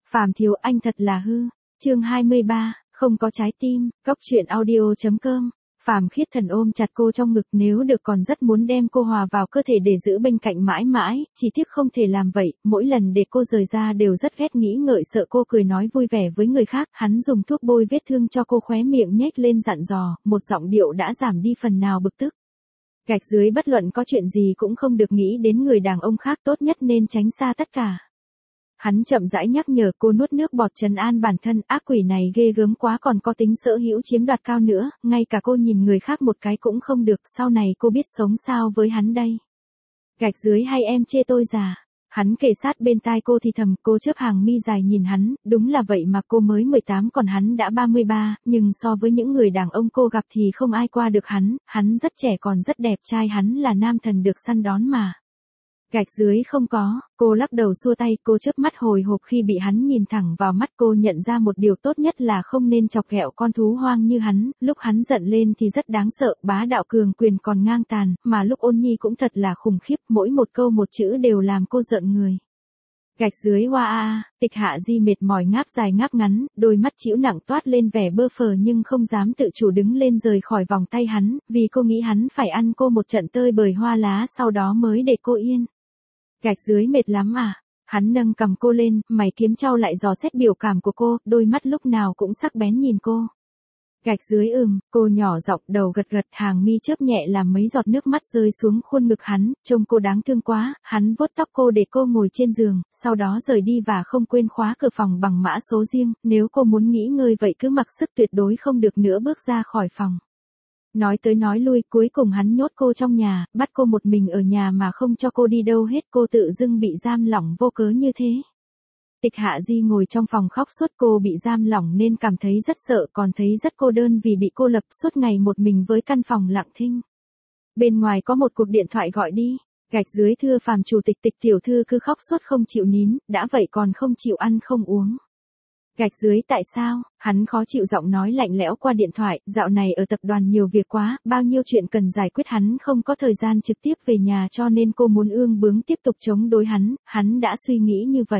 Phàm thiếu anh thật là hư. Chương 23, không có trái tim. Cốc truyện audio.com. Phàm khiết thần ôm chặt cô trong ngực, nếu được còn rất muốn đem cô hòa vào cơ thể để giữ bên cạnh mãi mãi, chỉ tiếc không thể làm vậy, mỗi lần để cô rời ra đều rất ghét nghĩ ngợi sợ cô cười nói vui vẻ với người khác. Hắn dùng thuốc bôi vết thương cho cô, khóe miệng nhếch lên dặn dò, một giọng điệu đã giảm đi phần nào bực tức. Gạch dưới bất luận có chuyện gì cũng không được nghĩ đến người đàn ông khác, tốt nhất nên tránh xa tất cả. Hắn chậm rãi nhắc nhở cô, nuốt nước bọt trấn an bản thân, ác quỷ này ghê gớm quá, còn có tính sở hữu chiếm đoạt cao nữa, ngay cả cô nhìn người khác một cái cũng không được, sau này cô biết sống sao với hắn đây. Gạch dưới hay em chê tôi già? Hắn kề sát bên tai cô thì thầm, cô chớp hàng mi dài nhìn hắn, đúng là vậy mà, cô mới 18 còn hắn đã 33, nhưng so với những người đàn ông cô gặp thì không ai qua được hắn rất trẻ còn rất đẹp trai, hắn là nam thần được săn đón mà. Gạch dưới không có, cô lắc đầu xua tay, cô chớp mắt hồi hộp khi bị hắn nhìn thẳng vào mắt, cô nhận ra một điều tốt nhất là không nên chọc ghẹo con thú hoang như hắn, lúc hắn giận lên thì rất đáng sợ, bá đạo cường quyền còn ngang tàn, mà lúc ôn nhi cũng thật là khủng khiếp, mỗi một câu một chữ đều làm cô giận người. Gạch dưới hoa a. Tịch Hạ Di mệt mỏi ngáp dài ngáp ngắn, đôi mắt chĩu nặng toát lên vẻ bơ phờ nhưng không dám tự chủ đứng lên rời khỏi vòng tay hắn, vì cô nghĩ hắn phải ăn cô một trận tơi bời hoa lá sau đó mới để cô yên. Gạch dưới mệt lắm à? Hắn nâng cầm cô lên, mày kiếm trao lại dò xét biểu cảm của cô, đôi mắt lúc nào cũng sắc bén nhìn cô. Gạch dưới cô nhỏ giọng đầu gật gật, hàng mi chớp nhẹ làm mấy giọt nước mắt rơi xuống khuôn ngực hắn, trông cô đáng thương quá, hắn vuốt tóc cô để cô ngồi trên giường, sau đó rời đi và không quên khóa cửa phòng bằng mã số riêng, nếu cô muốn nghỉ ngơi vậy cứ mặc sức, tuyệt đối không được nữa bước ra khỏi phòng. Nói tới nói lui, cuối cùng hắn nhốt cô trong nhà, bắt cô một mình ở nhà mà không cho cô đi đâu hết, cô tự dưng bị giam lỏng vô cớ như thế. Tịch Hạ Di ngồi trong phòng khóc suốt, cô bị giam lỏng nên cảm thấy rất sợ, còn thấy rất cô đơn vì bị cô lập suốt ngày một mình với căn phòng lặng thinh. Bên ngoài có một cuộc điện thoại gọi đi. Gạch dưới thưa Phàm chủ tịch, Tịch tiểu thư cứ khóc suốt không chịu nín, đã vậy còn không chịu ăn không uống. Gạch dưới tại sao? Hắn khó chịu giọng nói lạnh lẽo qua điện thoại, dạo này ở tập đoàn nhiều việc quá, bao nhiêu chuyện cần giải quyết, hắn không có thời gian trực tiếp về nhà cho nên cô muốn ương bướng tiếp tục chống đối hắn đã suy nghĩ như vậy.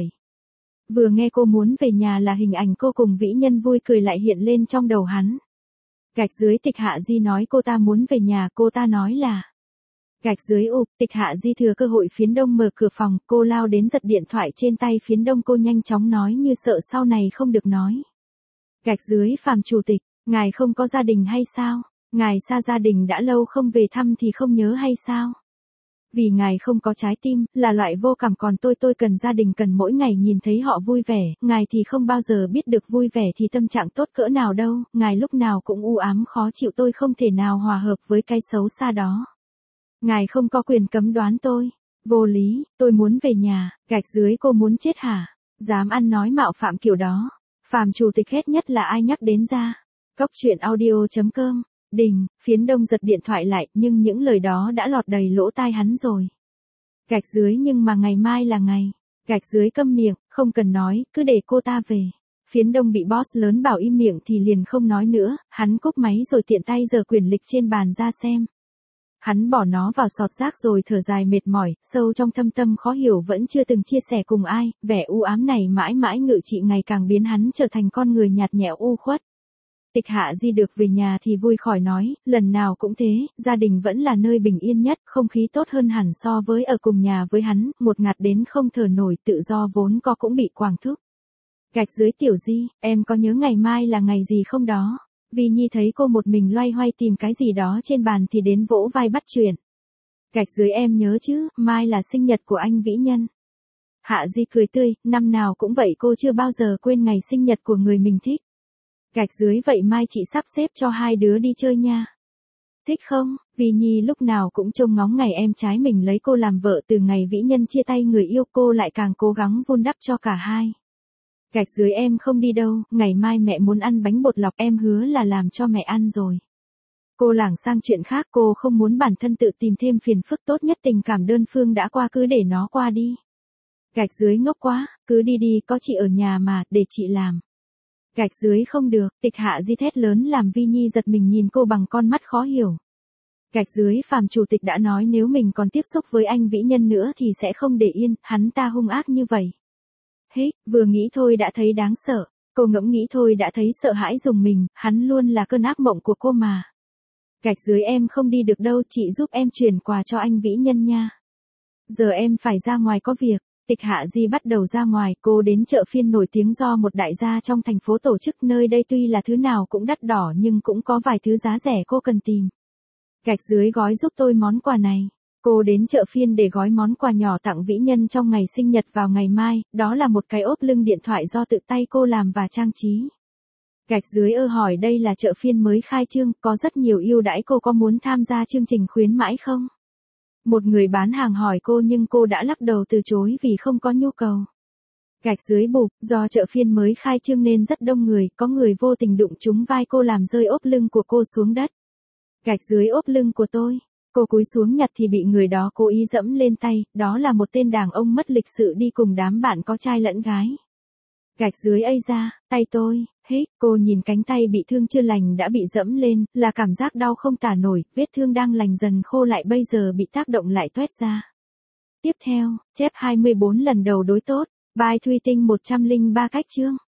Vừa nghe cô muốn về nhà là hình ảnh cô cùng vĩ nhân vui cười lại hiện lên trong đầu hắn. Gạch dưới Tịch Hạ Di nói cô ta muốn về nhà, cô ta nói là. Gạch dưới Tịch Hạ Di thừa cơ hội phiến đông mở cửa phòng, cô lao đến giật điện thoại trên tay phiến đông, cô nhanh chóng nói như sợ sau này không được nói. Gạch dưới Phàm chủ tịch, ngài không có gia đình hay sao? Ngài xa gia đình đã lâu không về thăm thì không nhớ hay sao? Vì ngài không có trái tim, là loại vô cảm, còn tôi cần gia đình, cần mỗi ngày nhìn thấy họ vui vẻ, ngài thì không bao giờ biết được vui vẻ thì tâm trạng tốt cỡ nào đâu, ngài lúc nào cũng u ám khó chịu, tôi không thể nào hòa hợp với cái xấu xa đó. Ngài không có quyền cấm đoán tôi. Vô lý, tôi muốn về nhà. Gạch dưới cô muốn chết hả? Dám ăn nói mạo phạm kiểu đó. Phàm chủ tịch ghét nhất là ai nhắc đến ra. Cốc truyện audio.com. Đình, phiến đông giật điện thoại lại, nhưng những lời đó đã lọt đầy lỗ tai hắn rồi. Gạch dưới nhưng mà ngày mai là ngày. Gạch dưới câm miệng, không cần nói, cứ để cô ta về. Phiến đông bị boss lớn bảo im miệng thì liền không nói nữa, hắn cúp máy rồi tiện tay giở quyển lịch trên bàn ra xem. Hắn bỏ nó vào sọt rác rồi thở dài mệt mỏi, sâu trong thâm tâm khó hiểu vẫn chưa từng chia sẻ cùng ai, vẻ u ám này mãi mãi ngự trị ngày càng biến hắn trở thành con người nhạt nhẽo u khuất. Tịch Hạ Di được về nhà thì vui khỏi nói, lần nào cũng thế, gia đình vẫn là nơi bình yên nhất, không khí tốt hơn hẳn so với ở cùng nhà với hắn, một ngạt đến không thở nổi, tự do vốn có cũng bị quảng thúc. Gạch dưới Tiểu Di, em có nhớ ngày mai là ngày gì không đó? Vì Nhi thấy cô một mình loay hoay tìm cái gì đó trên bàn thì đến vỗ vai bắt chuyện. Gạch dưới em nhớ chứ, mai là sinh nhật của anh Vĩ Nhân. Hạ Di cười tươi, năm nào cũng vậy, cô chưa bao giờ quên ngày sinh nhật của người mình thích. Gạch dưới vậy mai chị sắp xếp cho hai đứa đi chơi nha. Thích không? Vì Nhi lúc nào cũng trông ngóng ngày em trai mình lấy cô làm vợ, từ ngày Vĩ Nhân chia tay người yêu cô lại càng cố gắng vun đắp cho cả hai. Gạch dưới em không đi đâu, ngày mai mẹ muốn ăn bánh bột lọc, em hứa là làm cho mẹ ăn rồi. Cô lảng sang chuyện khác, cô không muốn bản thân tự tìm thêm phiền phức, tốt nhất tình cảm đơn phương đã qua cứ để nó qua đi. Gạch dưới ngốc quá, cứ đi đi, có chị ở nhà mà, để chị làm. Gạch dưới không được, Tịch Hạ Di thét lớn làm Vi Nhi giật mình nhìn cô bằng con mắt khó hiểu. Gạch dưới Phàm chủ tịch đã nói nếu mình còn tiếp xúc với anh Vĩ Nhân nữa thì sẽ không để yên, hắn ta hung ác như vậy. Hít, vừa nghĩ thôi đã thấy đáng sợ. Cô ngẫm nghĩ thôi đã thấy sợ hãi rùng mình, hắn luôn là cơn ác mộng của cô mà. Gạch dưới em không đi được đâu, chị giúp em chuyển quà cho anh Vĩ Nhân nha. Giờ em phải ra ngoài có việc. Tịch Hạ Di bắt đầu ra ngoài, cô đến chợ phiên nổi tiếng do một đại gia trong thành phố tổ chức, nơi đây tuy là thứ nào cũng đắt đỏ nhưng cũng có vài thứ giá rẻ cô cần tìm. Gạch dưới gói giúp tôi món quà này. Cô đến chợ phiên để gói món quà nhỏ tặng Vĩ Nhân trong ngày sinh nhật vào ngày mai, đó là một cái ốp lưng điện thoại do tự tay cô làm và trang trí. Gạch dưới hỏi đây là chợ phiên mới khai trương, có rất nhiều ưu đãi, cô có muốn tham gia chương trình khuyến mãi không? Một người bán hàng hỏi cô nhưng cô đã lắc đầu từ chối vì không có nhu cầu. Gạch dưới bụp, do chợ phiên mới khai trương nên rất đông người, có người vô tình đụng trúng vai cô làm rơi ốp lưng của cô xuống đất. Gạch dưới ốp lưng của tôi. Cô cúi xuống nhặt thì bị người đó cố ý dẫm lên tay, đó là một tên đàn ông mất lịch sự đi cùng đám bạn có trai lẫn gái. Gạch dưới ây ra, tay tôi, hít, cô nhìn cánh tay bị thương chưa lành đã bị dẫm lên, là cảm giác đau không tả nổi, vết thương đang lành dần khô lại bây giờ bị tác động lại toét ra. Tiếp theo, chép 24 lần đầu đối tốt, bài Thùy Tinh 103 cách chương.